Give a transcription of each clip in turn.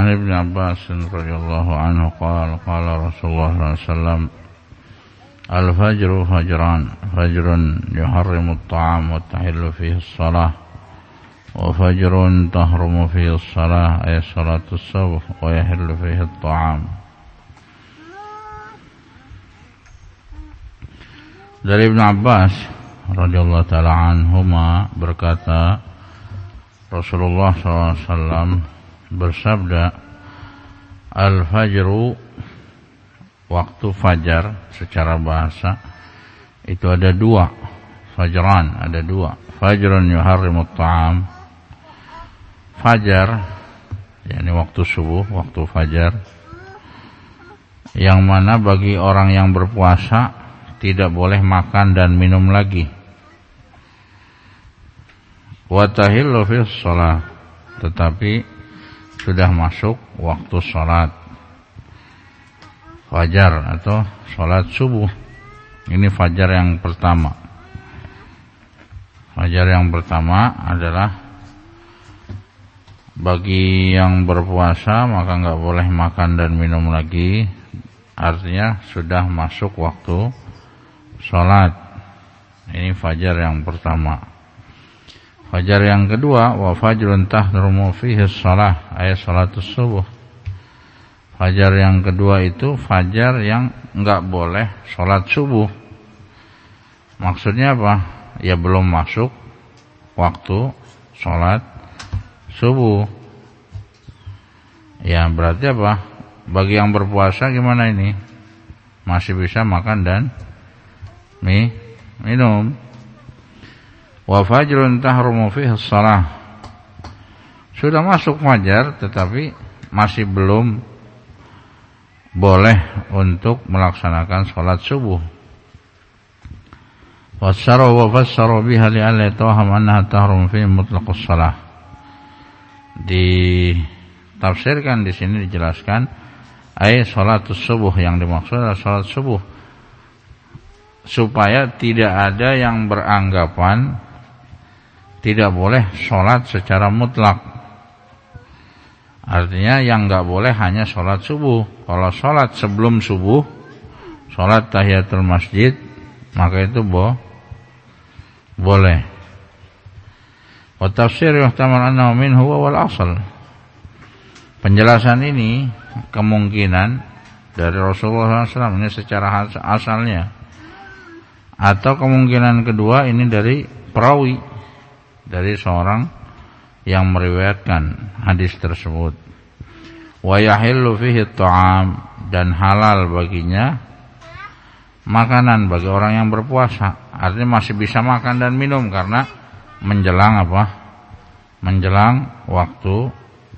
عن ابن عباس رضي الله عنه قال قال رسول الله صلى الله عليه وسلم الفجر فجران فجر يحرم الطعام وتحل فيه الصلاة وفجر تحرم فيه الصلاة أي صلاة الصبح ويحل فيه الطعام. Dari Ibnu Abbas radhiyallahu taala anhuma berkata, Rasulullah SAW bersabda, al-fajru, waktu fajar secara bahasa itu ada dua, fajran ada dua, fajrun yuharrimut ta'am, fajar yakni waktu subuh, waktu fajar yang mana bagi orang yang berpuasa tidak boleh makan dan minum lagi. Wa tahillu fi shalah, tetapi sudah masuk waktu salat fajar atau salat subuh. Ini fajar yang pertama. Fajar yang pertama adalah bagi yang berpuasa maka enggak boleh makan dan minum lagi. Artinya sudah masuk waktu salat. Ini fajar yang pertama. Fajar yang kedua, wa fajrun tahrumu fihi shalah, ayat salatus subuh. Fajar yang kedua itu fajar yang enggak boleh salat subuh. Maksudnya apa? Ya belum masuk waktu salat subuh. Ya berarti apa? Bagi yang berpuasa gimana ini? Masih bisa makan dan minum. Wa fajrun tahrumu fihi shalah, sudah masuk fajar tetapi masih belum boleh untuk melaksanakan salat subuh. Wassaru wa fassaru biha li'alla yatawaham annaha tahrum fi mutlaqus shalah. Ditafsirkan di sini dijelaskan ay salatus subuh, yang dimaksud adalah salat subuh, supaya tidak ada yang beranggapan tidak boleh sholat secara mutlak. Artinya yang enggak boleh hanya sholat subuh. Kalau sholat sebelum subuh, sholat tahiyatul masjid, maka itu boleh. Wa tafsir yuhtamal annahu minhu wal asal. Penjelasan ini kemungkinan dari Rasulullah SAW, ini secara asalnya. Atau kemungkinan kedua ini dari perawi, dari seorang yang meriwayatkan hadis tersebut. Wa yahillu fihi ta'am, dan halal baginya makanan bagi orang yang berpuasa. Artinya masih bisa makan dan minum karena menjelang apa? Menjelang waktu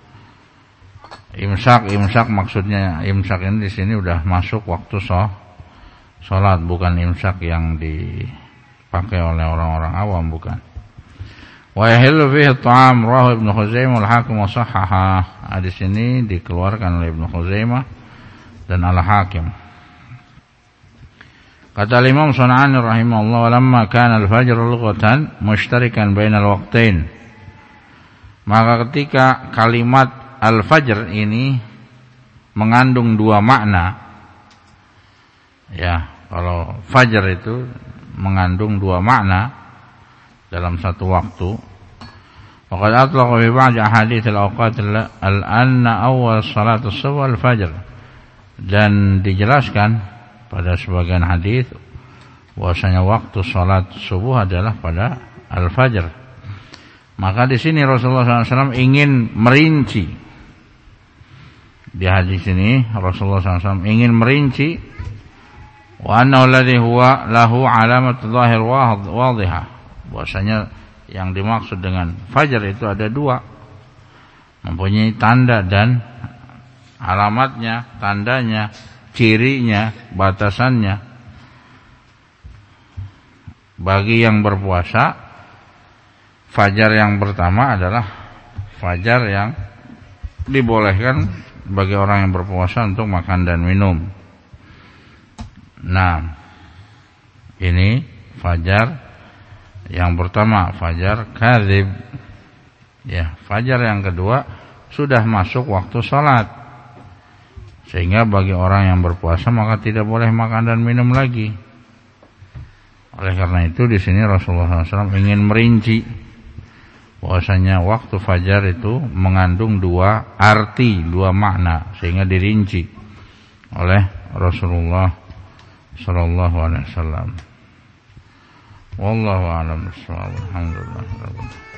imsak. Imsak maksudnya, imsak ini di sini udah masuk waktu salat, bukan imsak yang dipakai oleh orang-orang awam, bukan. Wa yahillu fihi ta'am, rawahu Ibnu Khuzaimah al-Hakim wa sahhaha. Hadis ini dikeluarkan oleh Ibnu Khuzaimah dan Al-Hakim. Kata Imam Sun'ani rahimahullah, lamma kana al-fajr lughatan mushtarikan bainal waqtain. Maka ketika kalimat al-fajr ini mengandung dua makna. Ya, kalau fajar itu mengandung dua makna dalam satu waktu. Waqad atlaqa fi ba'd ahadits al-awqat al-anna awwal salat as-subh al-fajr. Dan dijelaskan pada sebagian hadis bahwasanya waktu salat subuh adalah pada al-fajr. Maka di sini Rasulullah SAW ingin merinci. Di hadis ini Rasulullah SAW ingin merinci wa annahu alladhi huwa lahu alamatu dhahir wadhihah. Bahwasanya yang dimaksud dengan fajar itu ada dua, mempunyai tanda dan alamatnya, tandanya, cirinya, batasannya. Bagi yang berpuasa, fajar yang pertama adalah fajar yang dibolehkan bagi orang yang berpuasa untuk makan dan minum. Nah, ini fajar yang pertama, fajar kadzib. Ya, fajar yang kedua sudah masuk waktu salat. Sehingga bagi orang yang berpuasa maka tidak boleh makan dan minum lagi. Oleh karena itu di sini Rasulullah SAW ingin merinci bahwasanya waktu fajar itu mengandung dua arti, dua makna, sehingga dirinci oleh Rasulullah SAW. Wallahu a'lam bishawab. Alhamdulillah.